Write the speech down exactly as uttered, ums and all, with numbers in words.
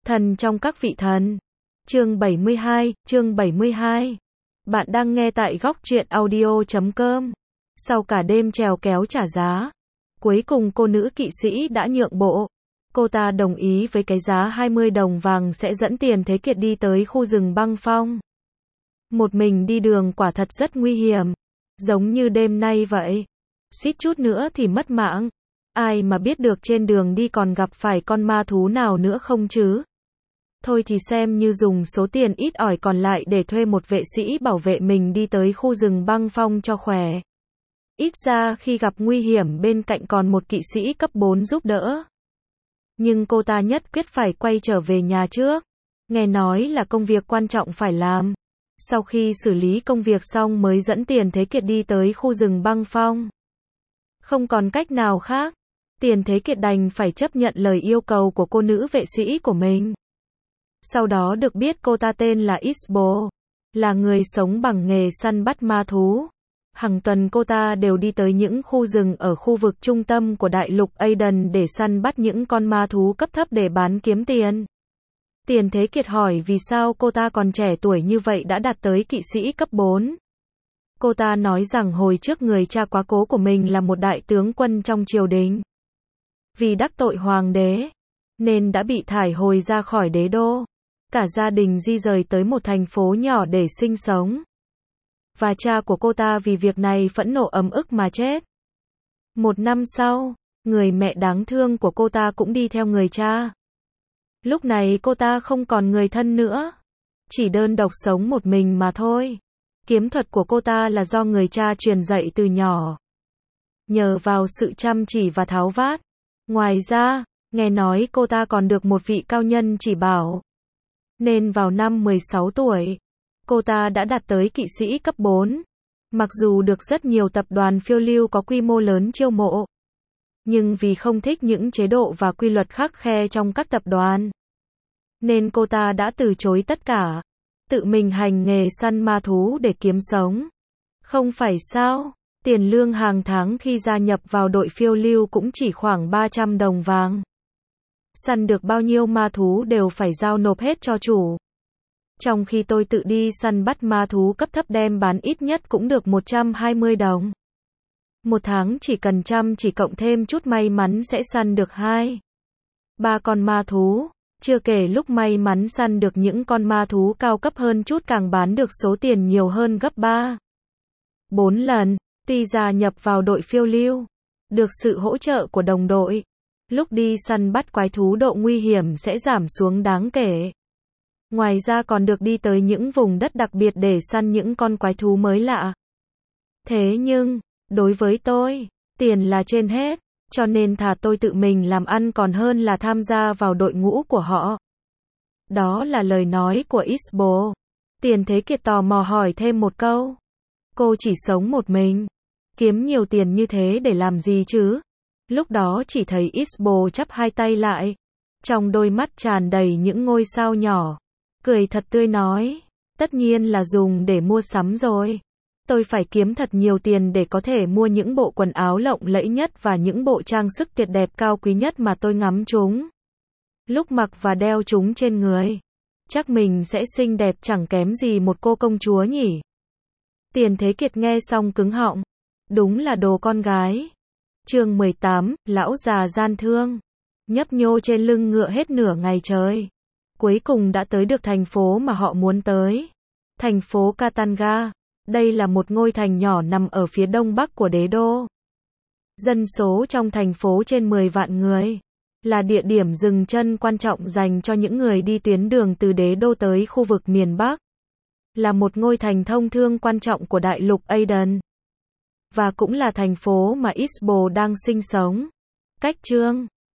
Thần trong các vị thần. Chương bảy mươi hai, chương bảy mươi hai. Bạn đang nghe tại góc truyện audio chấm com. Sau cả đêm trèo kéo trả giá, cuối cùng cô nữ kỵ sĩ đã nhượng bộ. Cô ta đồng ý với cái giá hai mươi đồng vàng sẽ dẫn Tiền Thế Kiệt đi tới khu rừng băng phong. Một mình đi đường quả thật rất nguy hiểm, giống như đêm nay vậy. Suýt chút nữa thì mất mạng. Ai mà biết được trên đường đi còn gặp phải con ma thú nào nữa không chứ? Thôi thì xem như dùng số tiền ít ỏi còn lại để thuê một vệ sĩ bảo vệ mình đi tới khu rừng băng phong cho khỏe. Ít ra khi gặp nguy hiểm bên cạnh còn một kỵ sĩ cấp bốn giúp đỡ. Nhưng cô ta nhất quyết phải quay trở về nhà trước. Nghe nói là công việc quan trọng phải làm. Sau khi xử lý công việc xong mới dẫn Tiền Thế Kiệt đi tới khu rừng băng phong. Không còn cách nào khác, Tiền Thế Kiệt đành phải chấp nhận lời yêu cầu của cô nữ vệ sĩ của mình. Sau đó được biết cô ta tên là Isbo, là người sống bằng nghề săn bắt ma thú. Hàng tuần cô ta đều đi tới những khu rừng ở khu vực trung tâm của đại lục Aden để săn bắt những con ma thú cấp thấp để bán kiếm tiền. Tiền Thế Kiệt hỏi vì sao cô ta còn trẻ tuổi như vậy đã đạt tới kỵ sĩ cấp bốn. Cô ta nói rằng hồi trước người cha quá cố của mình là một đại tướng quân trong triều đình. Vì đắc tội hoàng đế, nên đã bị thải hồi ra khỏi đế đô. Cả gia đình di rời tới một thành phố nhỏ để sinh sống. Và cha của cô ta vì việc này phẫn nộ ấm ức mà chết. Một năm sau, người mẹ đáng thương của cô ta cũng đi theo người cha. Lúc này cô ta không còn người thân nữa, chỉ đơn độc sống một mình mà thôi. Kiếm thuật của cô ta là do người cha truyền dạy từ nhỏ. Nhờ vào sự chăm chỉ và tháo vát. Ngoài ra, nghe nói cô ta còn được một vị cao nhân chỉ bảo. Nên vào năm mười sáu tuổi, cô ta đã đạt tới kỵ sĩ cấp bốn. Mặc dù được rất nhiều tập đoàn phiêu lưu có quy mô lớn chiêu mộ, nhưng vì không thích những chế độ và quy luật khắt khe trong các tập đoàn, nên cô ta đã từ chối tất cả, tự mình hành nghề săn ma thú để kiếm sống. Không phải sao, tiền lương hàng tháng khi gia nhập vào đội phiêu lưu cũng chỉ khoảng ba trăm đồng vàng. Săn được bao nhiêu ma thú đều phải giao nộp hết cho chủ. Trong khi tôi tự đi săn bắt ma thú cấp thấp đem bán ít nhất cũng được một trăm hai mươi đồng. Một tháng chỉ cần chăm chỉ cộng thêm chút may mắn sẽ săn được hai, ba con ma thú. Chưa kể lúc may mắn săn được những con ma thú cao cấp hơn chút càng bán được số tiền nhiều hơn gấp ba, bốn lần. Tuy gia nhập vào đội phiêu lưu, được sự hỗ trợ của đồng đội, lúc đi săn bắt quái thú độ nguy hiểm sẽ giảm xuống đáng kể. Ngoài ra còn được đi tới những vùng đất đặc biệt để săn những con quái thú mới lạ. Thế nhưng, đối với tôi, tiền là trên hết, cho nên thà tôi tự mình làm ăn còn hơn là tham gia vào đội ngũ của họ. Đó là lời nói của Isbo. Tiền Thế Kiệt tò mò hỏi thêm một câu. Cô chỉ sống một mình, kiếm nhiều tiền như thế để làm gì chứ? Lúc đó chỉ thấy Isbo chắp hai tay lại, trong đôi mắt tràn đầy những ngôi sao nhỏ, cười thật tươi nói, tất nhiên là dùng để mua sắm rồi. Tôi phải kiếm thật nhiều tiền để có thể mua những bộ quần áo lộng lẫy nhất và những bộ trang sức tuyệt đẹp cao quý nhất mà tôi ngắm chúng. Lúc mặc và đeo chúng trên người, chắc mình sẽ xinh đẹp chẳng kém gì một cô công chúa nhỉ. Tiền Thế Kiệt nghe xong cứng họng. Đúng là đồ con gái. Chương mười tám, lão già gian thương. Nhấp nhô trên lưng ngựa hết nửa ngày trời, cuối cùng đã tới được thành phố mà họ muốn tới. Thành phố Katanga. Đây là một ngôi thành nhỏ nằm ở phía đông bắc của đế đô. Dân số trong thành phố trên mười vạn người. Là địa điểm dừng chân quan trọng dành cho những người đi tuyến đường từ đế đô tới khu vực miền Bắc. Là một ngôi thành thông thương quan trọng của đại lục Aden. Và cũng là thành phố mà Isbo đang sinh sống. Cách chương